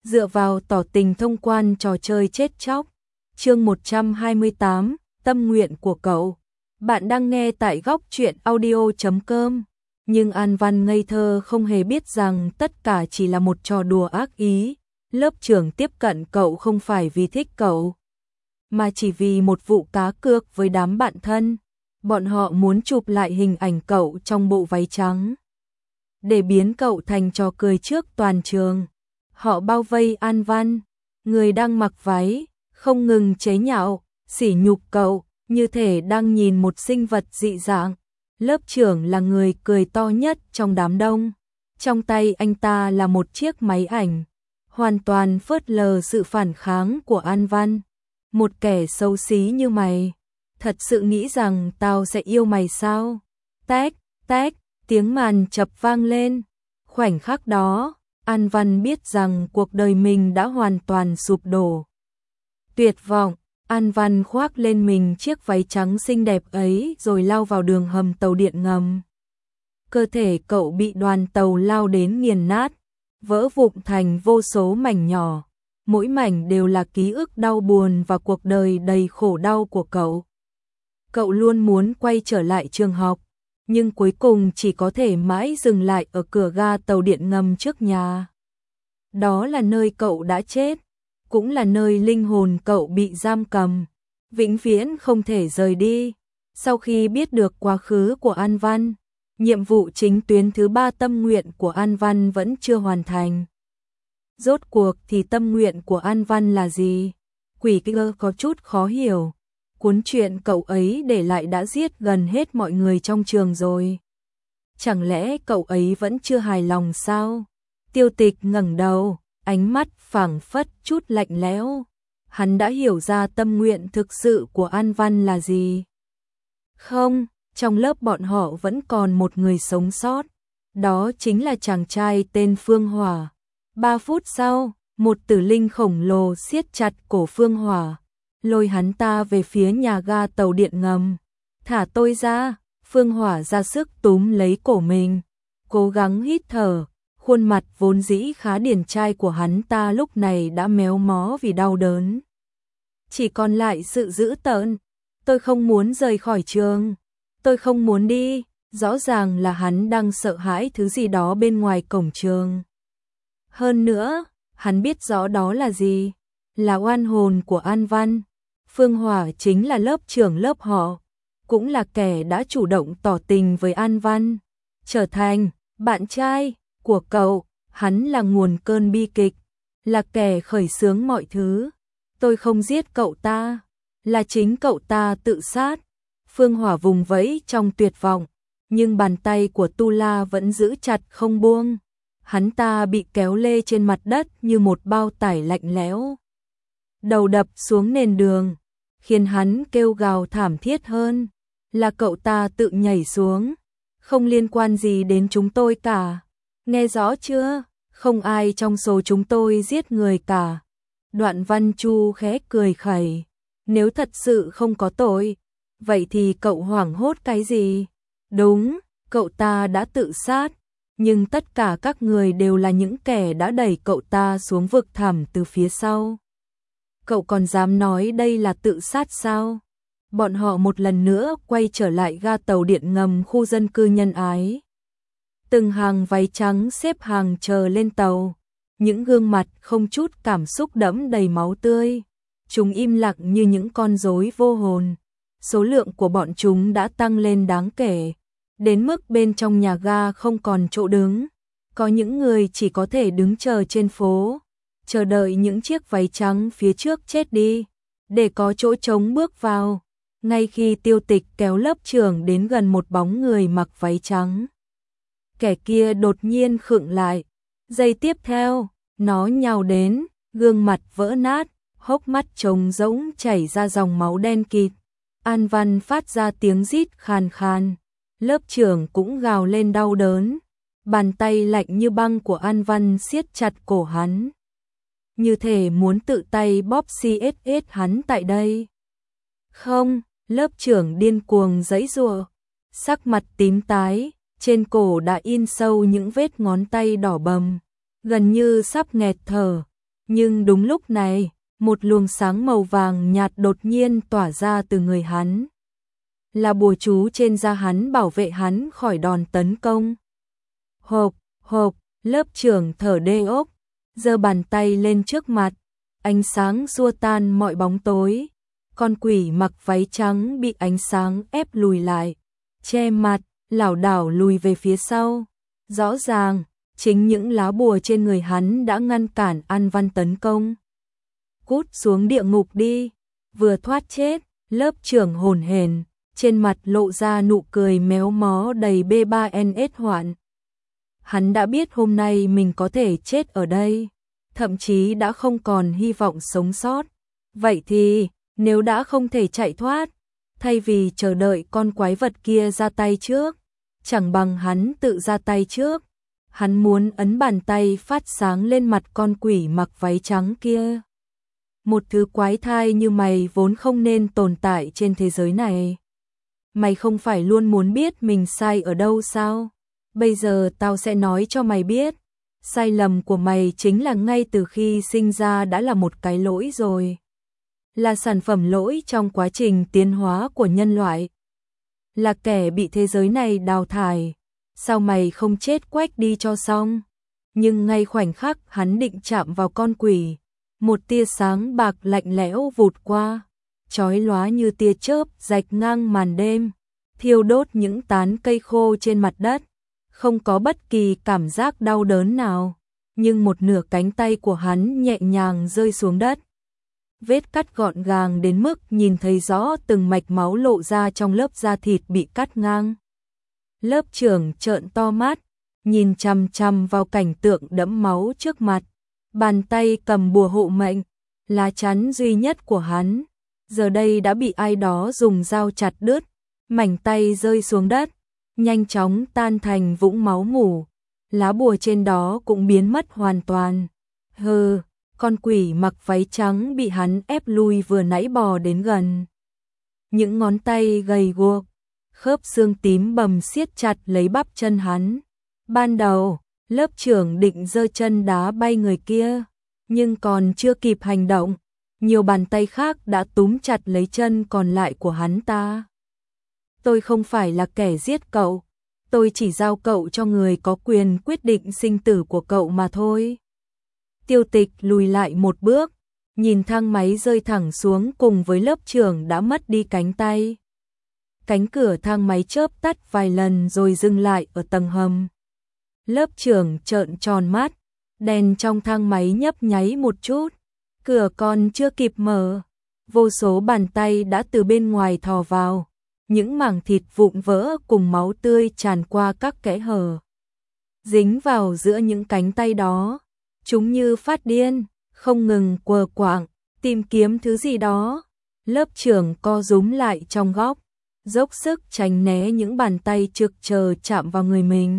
dựa vào tỏ tình thông quan trò chơi chết chóc. Chương 128, tâm nguyện của cậu. Bạn đang nghe tại góc truyện audio.com. Nhưng An Văn ngây thơ không hề biết rằng tất cả chỉ là một trò đùa ác ý. Lớp trưởng tiếp cận cậu không phải vì thích cậu, mà chỉ vì một vụ cá cược với đám bạn thân. Bọn họ muốn chụp lại hình ảnh cậu trong bộ váy trắng, để biến cậu thành trò cười trước toàn trường. Họ bao vây An Văn, người đang mặc váy, không ngừng chế nhạo, sỉ nhục cậu, như thể đang nhìn một sinh vật dị dạng. Lớp trưởng là người cười to nhất trong đám đông. Trong tay anh ta là một chiếc máy ảnh, hoàn toàn phớt lờ sự phản kháng của An Văn. Một kẻ xấu xí như mày, thật sự nghĩ rằng tao sẽ yêu mày sao? Tách, tách, tiếng màn chập vang lên. Khoảnh khắc đó, An Văn biết rằng cuộc đời mình đã hoàn toàn sụp đổ. Tuyệt vọng, An Văn khoác lên mình chiếc váy trắng xinh đẹp ấy rồi lao vào đường hầm tàu điện ngầm. Cơ thể cậu bị đoàn tàu lao đến nghiền nát, vỡ vụn thành vô số mảnh nhỏ. Mỗi mảnh đều là ký ức đau buồn và cuộc đời đầy khổ đau của cậu. Cậu luôn muốn quay trở lại trường học, nhưng cuối cùng chỉ có thể mãi dừng lại ở cửa ga tàu điện ngầm trước nhà. Đó là nơi cậu đã chết, cũng là nơi linh hồn cậu bị giam cầm, vĩnh viễn không thể rời đi. Sau khi biết được quá khứ của An Văn, nhiệm vụ chính tuyến thứ 3 tâm nguyện của An Văn vẫn chưa hoàn thành. Rốt cuộc thì tâm nguyện của An Văn là gì? Quỷ kia có chút khó hiểu. Cuốn truyện cậu ấy để lại đã giết gần hết mọi người trong trường rồi. Chẳng lẽ cậu ấy vẫn chưa hài lòng sao? Tiêu Tịch ngẩng đầu, ánh mắt phảng phất chút lạnh lẽo. Hắn đã hiểu ra tâm nguyện thực sự của An Văn là gì. Không, trong lớp bọn họ vẫn còn một người sống sót. Đó chính là chàng trai tên Phương Hỏa. 3 phút sau, một tử linh khổng lồ siết chặt cổ Phương Hỏa, lôi hắn ta về phía nhà ga tàu điện ngầm. Thả tôi ra. Phương Hỏa ra sức túm lấy cổ mình, cố gắng hít thở. Khuôn mặt vốn dĩ khá điển trai của hắn ta lúc này đã méo mó vì đau đớn. Chỉ còn lại sự dữ tợn. Tôi không muốn rời khỏi trường. Tôi không muốn đi. Rõ ràng là hắn đang sợ hãi thứ gì đó bên ngoài cổng trường. Hơn nữa, hắn biết rõ đó là gì. Là oan hồn của An Văn. Phương Hỏa chính là lớp trưởng lớp họ, cũng là kẻ đã chủ động tỏ tình với An Văn, trở thành bạn trai của cậu. Hắn là nguồn cơn bi kịch, là kẻ khởi xướng mọi thứ. Tôi không giết cậu ta, là chính cậu ta tự sát. Phương Hỏa vùng vẫy trong tuyệt vọng, nhưng bàn tay của Tu La vẫn giữ chặt không buông. Hắn ta bị kéo lê trên mặt đất như một bao tải lạnh lẽo, đầu đập xuống nền đường, khiến hắn kêu gào thảm thiết hơn. Là cậu ta tự nhảy xuống, không liên quan gì đến chúng tôi cả. Nghe rõ chưa? Không ai trong số chúng tôi giết người cả. Đoạn Văn Chu khẽ cười khẩy. Nếu thật sự không có tội, vậy thì cậu hoảng hốt cái gì? Đúng, cậu ta đã tự sát, nhưng tất cả các người đều là những kẻ đã đẩy cậu ta xuống vực thẳm từ phía sau. Cậu còn dám nói đây là tự sát sao? Bọn họ một lần nữa quay trở lại ga tàu điện ngầm khu dân cư nhân ái. Từng hàng váy trắng xếp hàng chờ lên tàu. Những gương mặt không chút cảm xúc đẫm đầy máu tươi. Chúng im lặng như những con rối vô hồn. Số lượng của bọn chúng đã tăng lên đáng kể, đến mức bên trong nhà ga không còn chỗ đứng. Có những người chỉ có thể đứng chờ trên phố, chờ đợi những chiếc váy trắng phía trước chết đi, để có chỗ trống bước vào. Ngay khi Tiêu Tịch kéo lớp trưởng đến gần một bóng người mặc váy trắng, kẻ kia đột nhiên khựng lại. Giây tiếp theo, nó nhào đến, gương mặt vỡ nát, hốc mắt trống rỗng chảy ra dòng máu đen kịt. An Văn phát ra tiếng rít khàn khàn. Lớp trưởng cũng gào lên đau đớn. Bàn tay lạnh như băng của An Văn siết chặt cổ hắn, như thể muốn tự tay bóp CSS hắn tại đây. Không, lớp trưởng điên cuồng giãy giụa, sắc mặt tím tái, trên cổ đã in sâu những vết ngón tay đỏ bầm, gần như sắp nghẹt thở. Nhưng đúng lúc này, một luồng sáng màu vàng nhạt đột nhiên tỏa ra từ người hắn. Là bùa chú trên da hắn bảo vệ hắn khỏi đòn tấn công. Hộp, hộp, lớp trưởng thở đê ốc, giơ bàn tay lên trước mặt, ánh sáng xua tan mọi bóng tối. Con quỷ mặc váy trắng bị ánh sáng ép lùi lại, che mặt, lảo đảo lùi về phía sau. Rõ ràng, chính những lá bùa trên người hắn đã ngăn cản An Văn tấn công. Cút xuống địa ngục đi, vừa thoát chết, lớp trưởng hồn hển, trên mặt lộ ra nụ cười méo mó đầy B3NS hoạn. Hắn đã biết hôm nay mình có thể chết ở đây, thậm chí đã không còn hy vọng sống sót. Vậy thì, nếu đã không thể chạy thoát, thay vì chờ đợi con quái vật kia ra tay trước, chẳng bằng hắn tự ra tay trước. Hắn muốn ấn bàn tay phát sáng lên mặt con quỷ mặc váy trắng kia. Một thứ quái thai như mày vốn không nên tồn tại trên thế giới này. Mày không phải luôn muốn biết mình sai ở đâu sao? Bây giờ tao sẽ nói cho mày biết. Sai lầm của mày chính là ngay từ khi sinh ra đã là một cái lỗi rồi. Là sản phẩm lỗi trong quá trình tiến hóa của nhân loại. Là kẻ bị thế giới này đào thải. Sao mày không chết quách đi cho xong? Nhưng ngay khoảnh khắc hắn định chạm vào con quỷ, một tia sáng bạc lạnh lẽo vụt qua, chói lóa như tia chớp rạch ngang màn đêm, thiêu đốt những tán cây khô trên mặt đất. Không có bất kỳ cảm giác đau đớn nào, nhưng một nửa cánh tay của hắn nhẹ nhàng rơi xuống đất. Vết cắt gọn gàng đến mức nhìn thấy rõ từng mạch máu lộ ra trong lớp da thịt bị cắt ngang. Lớp trưởng trợn to mắt, nhìn chằm chằm vào cảnh tượng đẫm máu trước mặt. Bàn tay cầm bùa hộ mệnh, lá chắn duy nhất của hắn, giờ đây đã bị ai đó dùng dao chặt đứt, mảnh tay rơi xuống đất, nhanh chóng tan thành vũng máu mủ. Lá bùa trên đó cũng biến mất hoàn toàn. Hừ, con quỷ mặc váy trắng bị hắn ép lui vừa nãy bò đến gần. Những ngón tay gầy guộc, khớp xương tím bầm siết chặt lấy bắp chân hắn. Ban đầu, lớp trưởng định giơ chân đá bay người kia, nhưng còn chưa kịp hành động, nhiều bàn tay khác đã túm chặt lấy chân còn lại của hắn ta. Tôi không phải là kẻ giết cậu, tôi chỉ giao cậu cho người có quyền quyết định sinh tử của cậu mà thôi. Tiêu Tịch lùi lại một bước, nhìn thang máy rơi thẳng xuống cùng với lớp trưởng đã mất đi cánh tay. Cánh cửa thang máy chớp tắt vài lần rồi dừng lại ở tầng hầm. Lớp trưởng trợn tròn mắt, đèn trong thang máy nhấp nháy một chút, cửa còn chưa kịp mở, vô số bàn tay đã từ bên ngoài thò vào, những mảng thịt vụn vỡ cùng máu tươi tràn qua các kẽ hở. Dính vào giữa những cánh tay đó, chúng như phát điên, không ngừng quờ quạng, tìm kiếm thứ gì đó. Lớp trưởng co rúm lại trong góc, dốc sức tránh né những bàn tay trực chờ chạm vào người mình.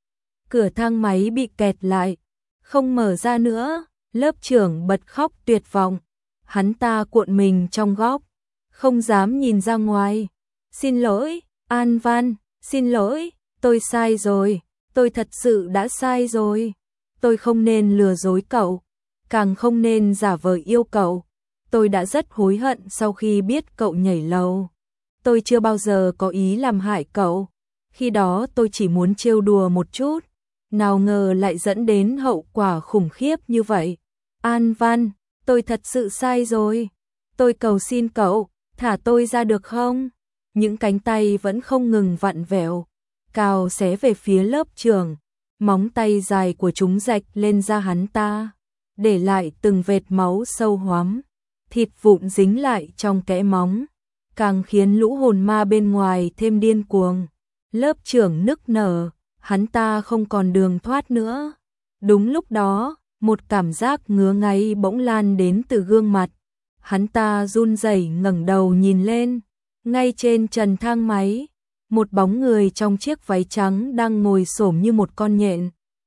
Cửa thang máy bị kẹt lại, không mở ra nữa, lớp trưởng bật khóc tuyệt vọng. Hắn ta cuộn mình trong góc, không dám nhìn ra ngoài. Xin lỗi, An Văn, xin lỗi, tôi sai rồi, tôi thật sự đã sai rồi. Tôi không nên lừa dối cậu, càng không nên giả vờ yêu cậu. Tôi đã rất hối hận sau khi biết cậu nhảy lầu. Tôi chưa bao giờ có ý làm hại cậu. Khi đó tôi chỉ muốn trêu đùa một chút, nào ngờ lại dẫn đến hậu quả khủng khiếp như vậy. An Văn, tôi thật sự sai rồi. Tôi cầu xin cậu, thả tôi ra được không? Những cánh tay vẫn không ngừng vặn vẹo, cào xé về phía lớp trưởng. Móng tay dài của chúng rạch lên da hắn ta, để lại từng vệt máu sâu hoắm. Thịt vụn dính lại trong kẽ móng, càng khiến lũ hồn ma bên ngoài thêm điên cuồng. Lớp trưởng nức nở, hắn ta không còn đường thoát nữa. Đúng lúc đó, một cảm giác ngứa ngáy bỗng lan đến từ gương mặt. Hắn ta run rẩy ngẩng đầu nhìn lên, ngay trên trần thang máy, một bóng người trong chiếc váy trắng đang ngồi xổm như một con nhện.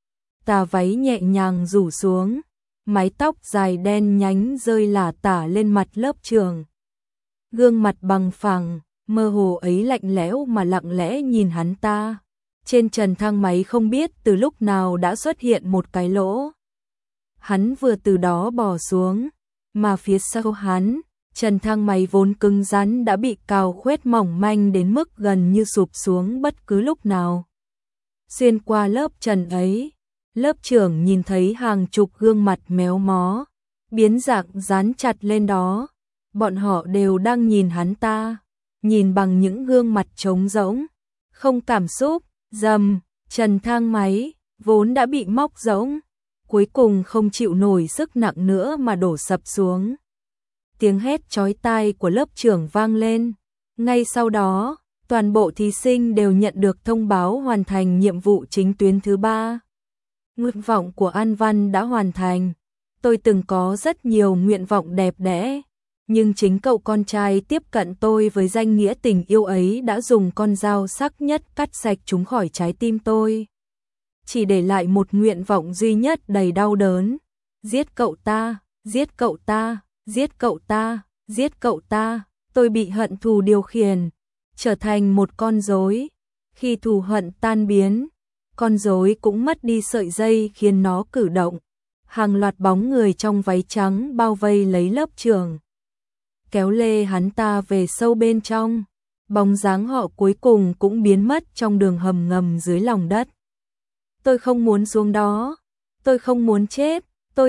Tà váy nhẹ nhàng rủ xuống, mái tóc dài đen nhánh rơi lả tả lên mặt lớp trưởng. Gương mặt bằng phẳng, mơ hồ ấy lạnh lẽo mà lặng lẽ nhìn hắn ta. Trên trần thang máy không biết từ lúc nào đã xuất hiện một cái lỗ. hắn vừa từ đó bò xuống, mà phía sau hắn, trần thang máy vốn cứng rắn đã bị cào khuét mỏng manh đến mức gần như sụp xuống bất cứ lúc nào. Xuyên qua lớp trần ấy, lớp trưởng nhìn thấy hàng chục gương mặt méo mó, biến dạng dán chặt lên đó. Bọn họ đều đang nhìn hắn ta, nhìn bằng những gương mặt trống rỗng, không cảm xúc. Rầm, trần thang máy, vốn đã bị móc rỗng, cuối cùng không chịu nổi sức nặng nữa mà đổ sập xuống. Tiếng hét chói tai của lớp trưởng vang lên. Ngay sau đó, toàn bộ thí sinh đều nhận được thông báo hoàn thành nhiệm vụ chính tuyến thứ 3. Nguyện vọng của An Văn đã hoàn thành. Tôi từng có rất nhiều nguyện vọng đẹp đẽ, nhưng chính cậu con trai tiếp cận tôi với danh nghĩa tình yêu ấy đã dùng con dao sắc nhất cắt sạch chúng khỏi trái tim tôi. Chỉ để lại một nguyện vọng duy nhất đầy đau đớn. Giết cậu ta, giết cậu ta, giết cậu ta, giết cậu ta. Tôi bị hận thù điều khiển, trở thành một con rối. Khi thù hận tan biến, con rối cũng mất đi sợi dây khiến nó cử động. Hàng loạt bóng người trong váy trắng bao vây lấy lớp trưởng, kéo lê hắn ta về sâu bên trong. Bóng dáng họ cuối cùng cũng biến mất trong đường hầm ngầm dưới lòng đất. Tôi không muốn xuống đó, tôi không muốn chết,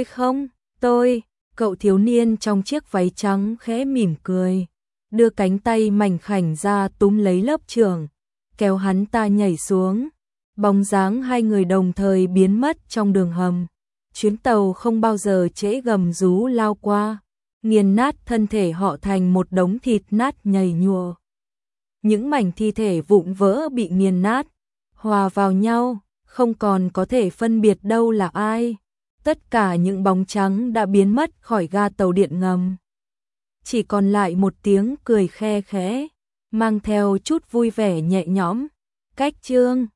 cậu thiếu niên trong chiếc váy trắng khẽ mỉm cười, đưa cánh tay mảnh khảnh ra túm lấy lớp trưởng, kéo hắn ta nhảy xuống. Bóng dáng hai người đồng thời biến mất trong đường hầm. Chuyến tàu không bao giờ trễ gầm rú lao qua, nghiền nát thân thể họ thành một đống thịt nát nhầy nhụa. Những mảnh thi thể vụn vỡ bị nghiền nát, hòa vào nhau, không còn có thể phân biệt đâu là ai. Tất cả những bóng trắng đã biến mất khỏi ga tàu điện ngầm. Chỉ còn lại một tiếng cười khe khẽ, mang theo chút vui vẻ nhẹ nhõm. Cách chương